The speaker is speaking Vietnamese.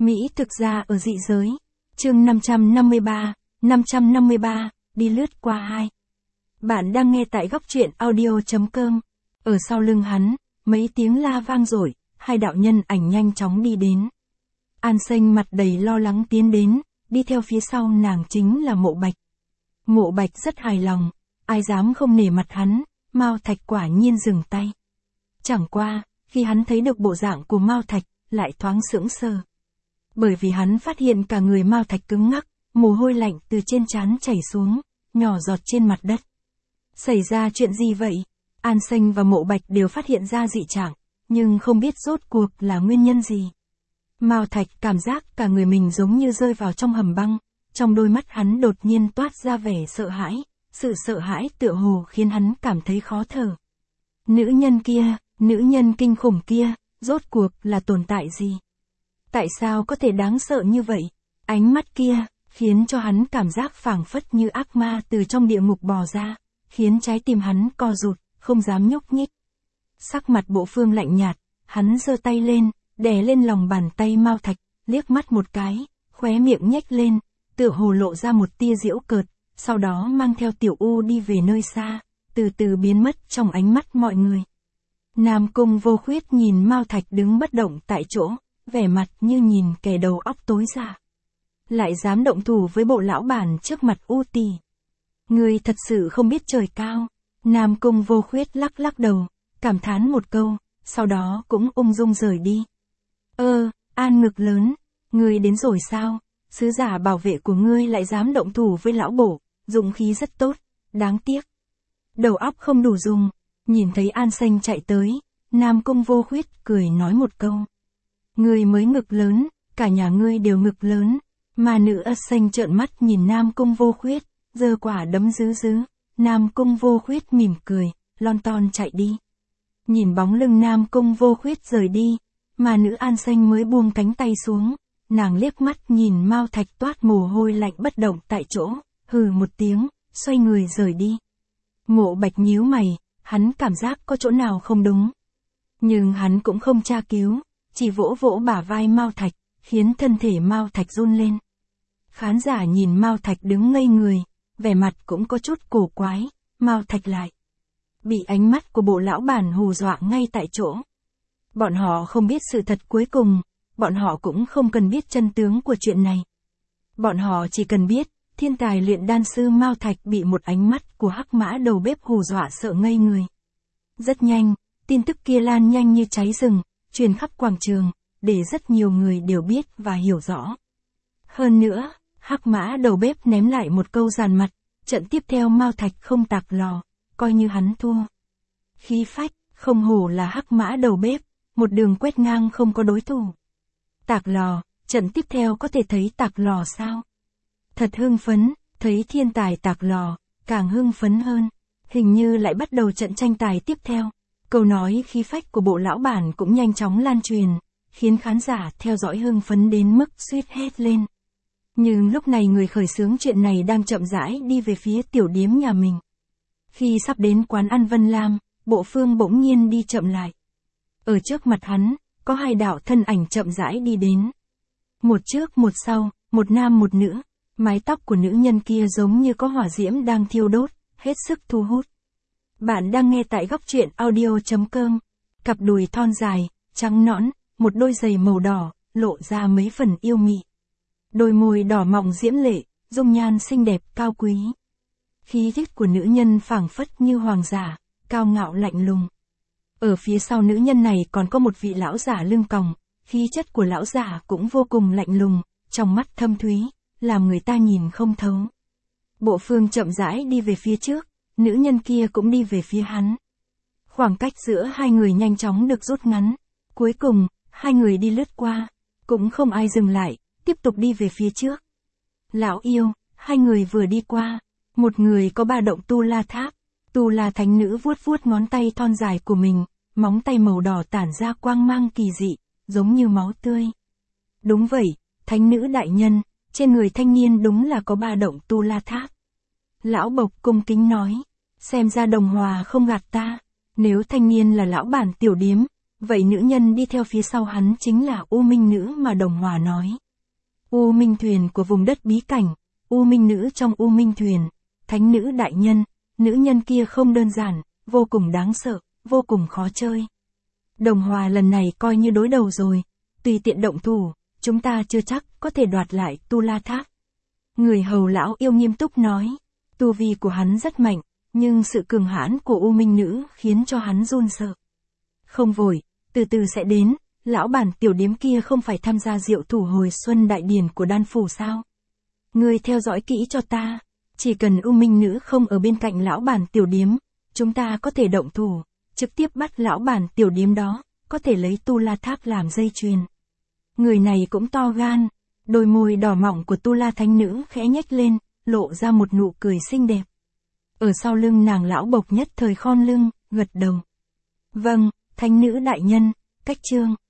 Mỹ thực ra ở dị giới. Chương 553, đi lướt qua 2. Bạn đang nghe tại góc truyện audio.com. Ở sau lưng hắn, mấy tiếng la vang dội, hai đạo nhân ảnh nhanh chóng đi đến. An Xanh mặt đầy lo lắng tiến đến, đi theo phía sau nàng chính là Mộ Bạch. Mộ Bạch rất hài lòng, ai dám không nể mặt hắn, Mao Thạch quả nhiên dừng tay. Chẳng qua, khi hắn thấy được bộ dạng của Mao Thạch, lại thoáng sững sờ. Bởi vì hắn phát hiện cả người Mao Thạch cứng ngắc, mồ hôi lạnh từ trên trán chảy xuống, nhỏ giọt trên mặt đất. Xảy ra chuyện gì vậy? An Xanh và Mộ Bạch đều phát hiện ra dị trạng, nhưng không biết rốt cuộc là nguyên nhân gì. Mao Thạch cảm giác cả người mình giống như rơi vào trong hầm băng, trong đôi mắt hắn đột nhiên toát ra vẻ sợ hãi, sự sợ hãi tựa hồ khiến hắn cảm thấy khó thở. Nữ nhân kinh khủng kia, rốt cuộc là tồn tại gì? Tại sao có thể đáng sợ như vậy? Ánh mắt kia, khiến cho hắn cảm giác phảng phất như ác ma từ trong địa ngục bò ra, khiến trái tim hắn co rụt, không dám nhúc nhích. Sắc mặt Bộ Phương lạnh nhạt, hắn giơ tay lên, đè lên lòng bàn tay Mao Thạch, liếc mắt một cái, khóe miệng nhếch lên, tựa hồ lộ ra một tia giễu cợt, sau đó mang theo Tiểu U đi về nơi xa, từ từ biến mất trong ánh mắt mọi người. Nam Cung Vô Khuyết nhìn Mao Thạch đứng bất động tại chỗ, vẻ mặt như nhìn kẻ đầu óc tối ra. Lại dám động thủ với Bộ lão bản trước mặt U Tỳ. Ngươi thật sự không biết trời cao. Nam Cung Vô Khuyết lắc lắc đầu, cảm thán một câu, sau đó cũng ung dung rời đi. An Ngực Lớn, ngươi đến rồi sao? Sứ giả bảo vệ của ngươi lại dám động thủ với lão Bổ, dụng khí rất tốt, đáng tiếc. Đầu óc không đủ dùng. Nhìn thấy An Xanh chạy tới, Nam Cung Vô Khuyết cười nói một câu. Ngươi mới ngực lớn, cả nhà ngươi đều ngực lớn. Mà nữ ất xanh trợn mắt nhìn Nam Cung Vô Khuyết, giơ quả đấm dứ. Nam Cung Vô Khuyết mỉm cười, lon ton chạy đi. Nhìn bóng lưng Nam Cung Vô Khuyết rời đi, mà nữ An Xanh mới buông cánh tay xuống, nàng liếc mắt nhìn Mao Thạch toát mồ hôi lạnh bất động tại chỗ, hừ một tiếng, xoay người rời đi. Mộ Bạch nhíu mày, hắn cảm giác có chỗ nào không đúng. Nhưng hắn cũng không tra cứu, chỉ vỗ vỗ bả vai Mao Thạch, khiến thân thể Mao Thạch run lên. Khán giả nhìn Mao Thạch đứng ngây người, vẻ mặt cũng có chút cổ quái, Mao Thạch lại bị ánh mắt của Bộ lão bản hù dọa ngay tại chỗ. Bọn họ không biết sự thật cuối cùng, bọn họ cũng không cần biết chân tướng của chuyện này. Bọn họ chỉ cần biết, thiên tài luyện đan sư Mao Thạch bị một ánh mắt của hắc mã đầu bếp hù dọa sợ ngây người. Rất nhanh, tin tức kia lan nhanh như cháy rừng, truyền khắp quảng trường, để rất nhiều người đều biết và hiểu rõ. Hơn nữa, hắc mã đầu bếp ném lại một câu giàn mặt, trận tiếp theo Mao Thạch không tạc lò, coi như hắn thua. Khí phách, không hổ là hắc mã đầu bếp, một đường quét ngang không có đối thủ. Tạc lò, trận tiếp theo có thể thấy tạc lò sao? Thật hưng phấn, thấy thiên tài tạc lò, càng hưng phấn hơn. Hình như lại bắt đầu trận tranh tài tiếp theo. Câu nói khí phách của Bộ lão bản cũng nhanh chóng lan truyền, khiến khán giả theo dõi hưng phấn đến mức suýt hét lên. Nhưng lúc này người khởi xướng chuyện này đang chậm rãi đi về phía tiểu điếm nhà mình. Khi sắp đến quán ăn Vân Lam, Bộ Phương bỗng nhiên đi chậm lại. Ở trước mặt hắn, có hai đạo thân ảnh chậm rãi đi đến. Một trước một sau, một nam một nữ, mái tóc của nữ nhân kia giống như có hỏa diễm đang thiêu đốt, hết sức thu hút. Bạn đang nghe tại góc truyện audio.com. Cặp đùi thon dài, trắng nõn, một đôi giày màu đỏ, lộ ra mấy phần yêu mị. Đôi môi đỏ mọng diễm lệ, dung nhan xinh đẹp cao quý. Khí chất của nữ nhân phảng phất như hoàng giả, cao ngạo lạnh lùng. Ở phía sau nữ nhân này còn có một vị lão giả lưng còng, khí chất của lão giả cũng vô cùng lạnh lùng, trong mắt thâm thúy, làm người ta nhìn không thấu. Bộ Phương chậm rãi đi về phía trước, nữ nhân kia cũng đi về phía hắn. Khoảng cách giữa hai người nhanh chóng được rút ngắn. Cuối cùng, hai người đi lướt qua, cũng không ai dừng lại, tiếp tục đi về phía trước. Lão yêu, hai người vừa đi qua, một người có 3 động tu la tháp. Tu la thánh nữ vuốt vuốt ngón tay thon dài của mình, móng tay màu đỏ tản ra quang mang kỳ dị, giống như máu tươi. Đúng vậy, thánh nữ đại nhân, trên người thanh niên đúng là có 3 động tu la tháp. Lão Bộc cung kính nói, xem ra Đồng Hòa không gạt ta, nếu thanh niên là lão bản tiểu điếm, Vậy nữ nhân đi theo phía sau hắn chính là U Minh Nữ mà Đồng Hòa nói. U Minh Thuyền của vùng đất bí cảnh, U Minh Nữ trong U Minh Thuyền, thánh nữ đại nhân, nữ nhân kia không đơn giản, vô cùng đáng sợ, vô cùng khó chơi. Đồng Hòa lần này coi như đối đầu rồi, tùy tiện động thủ, chúng ta chưa chắc có thể đoạt lại Tu La Tháp. Người hầu lão yêu nghiêm túc nói, tu vi của hắn rất mạnh, nhưng sự cường hãn của U Minh Nữ khiến cho hắn run sợ. Không vội, từ từ sẽ đến, lão bản tiểu điếm kia không phải tham gia diệu thủ hồi xuân đại điển của đan phủ sao? Ngươi theo dõi kỹ cho ta, chỉ cần U Minh Nữ không ở bên cạnh lão bản tiểu điếm, chúng ta có thể động thủ, trực tiếp bắt lão bản tiểu điếm đó, có thể lấy Tu La Tháp làm dây chuyền. Người này cũng to gan, đôi môi đỏ mọng của Tu La Thánh Nữ khẽ nhếch lên, lộ ra một nụ cười xinh đẹp. Ở sau lưng nàng lão bộc nhất thời khom lưng, gật đầu. Vâng, Thánh Nữ đại nhân, cách chương.